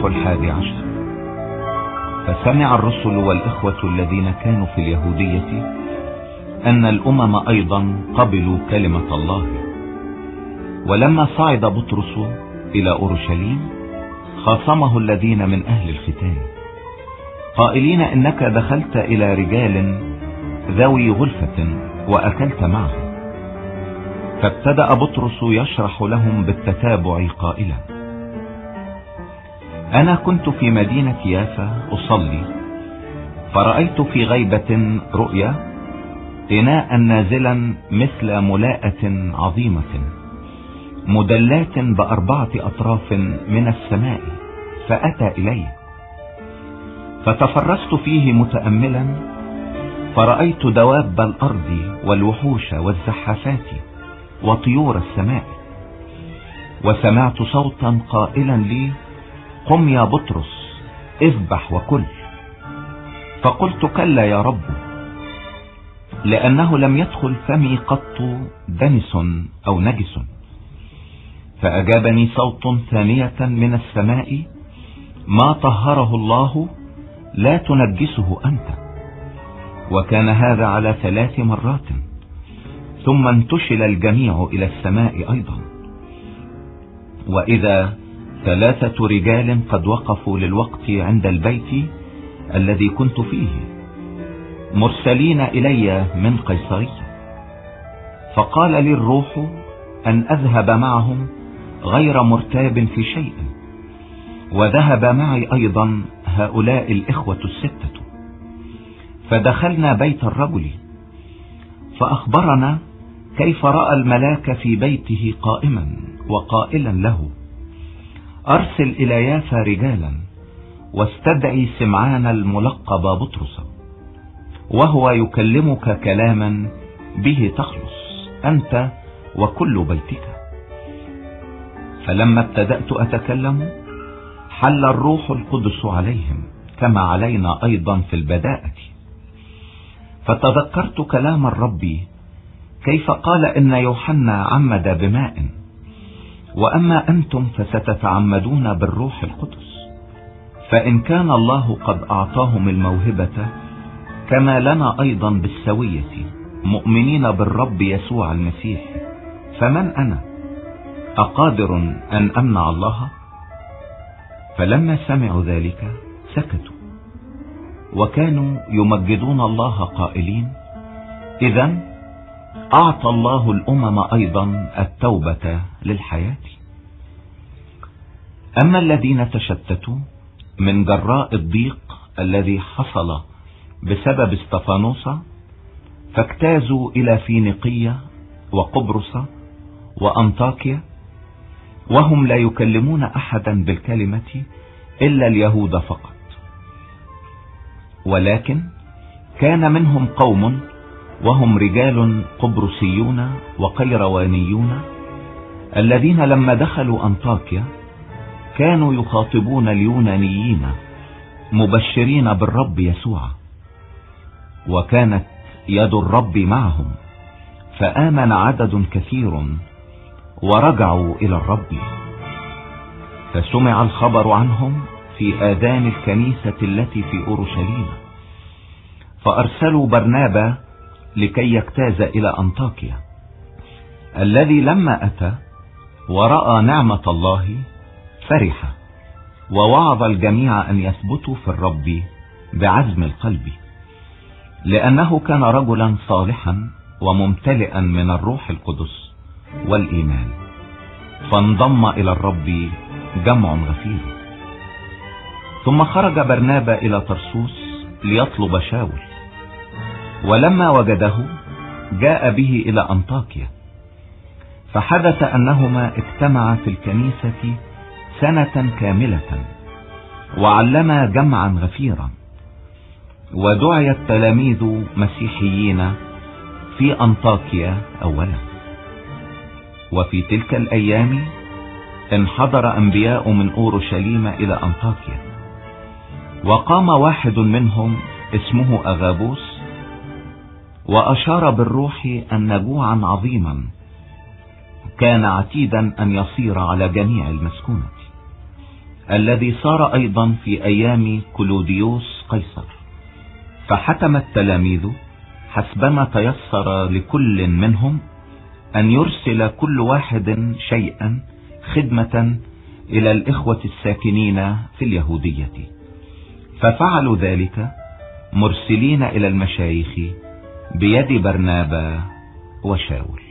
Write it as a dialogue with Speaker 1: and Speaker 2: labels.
Speaker 1: الإصحاح 11. فسمع الرسل والإخوة الذين كانوا في اليهودية أن الأمم أيضا قبلوا كلمة الله. ولما صعد بطرس إلى أورشليم خاصمه الذين من أهل الختان قائلين: إنك دخلت إلى رجال ذوي غلفة وأكلت معهم. فابتدأ بطرس يشرح لهم بالتتابع قائلا: أنا كنت في مدينة يافا أصلي، فرأيت في غيبة رؤيا إناء نازلا مثل ملاءة عظيمة مدلات ب4 أطراف من السماء، فأتى إلي فتفرست فيه متأملا، فرأيت دواب الأرض والوحوش والزحافات وطيور السماء. وسمعت صوتا قائلا لي: قم يا بطرس، اذبح وكل. فقلت: كلا يا رب، لأنه لم يدخل فمي قط دنس أو نجس. فأجابني صوت ثانية من السماء: ما طهره الله لا تنجسه أنت. وكان هذا على 3 مرات، ثم انتشل الجميع إلى السماء أيضا. وإذا 3 رجال قد وقفوا للوقت عند البيت الذي كنت فيه، مرسلين إلي من قيصرية. فقال لي الروح أن أذهب معهم غير مرتاب في شيء. وذهب معي أيضا هؤلاء الإخوة 6. فدخلنا بيت الرجل، فأخبرنا كيف رأى الملاك في بيته قائما وقائلا له: أرسل إلى يافا رجالا واستدعي سمعان الملقب بطرس، وهو يكلمك كلاما به تخلص أنت وكل بيتك. فلما ابتدأت أتكلم حل الروح القدس عليهم كما علينا أيضا في البداءة. فتذكرت كلام الرب كيف قال: إن يوحنا عمد بماء، وأما أنتم فستتعمدون بالروح القدس. فإن كان الله قد أعطاهم الموهبة كما لنا أيضا بالسوية مؤمنين بالرب يسوع المسيح، فمن أنا أقادر أن أمنع الله؟ فلما سمعوا ذلك سكتوا، وكانوا يمجدون الله قائلين: إذن أعطى الله الأمم أيضا التوبة للحياة. أما الذين تشتتوا من جراء الضيق الذي حصل بسبب استفانوس فاجتازوا إلى فينيقية وقبرص وأنطاكيا، وهم لا يكلمون أحدا بالكلمة إلا اليهود فقط. ولكن كان منهم قوم وهم رجال قبرصيون وقيروانيون، الذين لما دخلوا أنطاكيا كانوا يخاطبون اليونانيين مبشرين بالرب يسوع. وكانت يد الرب معهم، فآمن عدد كثير ورجعوا إلى الرب. فسمع الخبر عنهم في آذان الكنيسة التي في أورشليم، فأرسلوا برنابا لكي يجتاز إلى أنطاكيا، الذي لما أتى ورأى نعمة الله فرح، ووعظ الجميع أن يثبتوا في الرب بعزم القلب، لأنه كان رجلا صالحا وممتلئا من الروح القدس والإيمان. فانضم إلى الرب جمع غفير. ثم خرج برنابا إلى طرسوس ليطلب شاول، ولما وجده جاء به إلى أنطاكيا. فحدث أنهما اجتمعا في الكنيسة 1 كاملة وعلما جمعا غفيرا. ودعي التلاميذ مسيحيين في أنطاكيا أولا. وفي تلك الأيام انحدر أنبياء من أورشليم إلى أنطاكيا، وقام واحد منهم اسمه أغابوس، وأشار بالروح أن جوعا عظيما كان عتيدا أن يصير على جميع المسكونة، الذي صار أيضا في أيام كلوديوس قيصر. فحتم التلاميذ حسبما تيسر لكل منهم أن يرسل كل واحد شيئا خدمة إلى الإخوة الساكنين في اليهودية، ففعلوا ذلك مرسلين إلى المشايخ بيد برنابا وشاول.